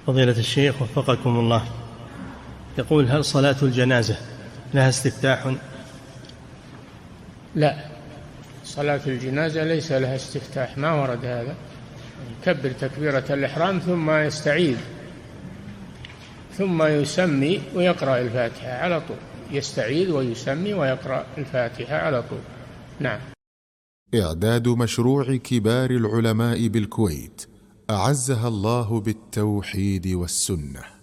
فضيلة الشيخ وفقكم الله، يقول: هل صلاة الجنازة لها استفتاح؟ لا، صلاة الجنازة ليس لها استفتاح، ما ورد هذا. يكبر تكبيرة الإحرام ثم يستعيذ ثم يسمي ويقرأ الفاتحة على طول، يستعيذ ويسمي ويقرأ الفاتحة على طول. نعم. إعداد مشروع كبار العلماء بالكويت أعزها الله بالتوحيد والسنة.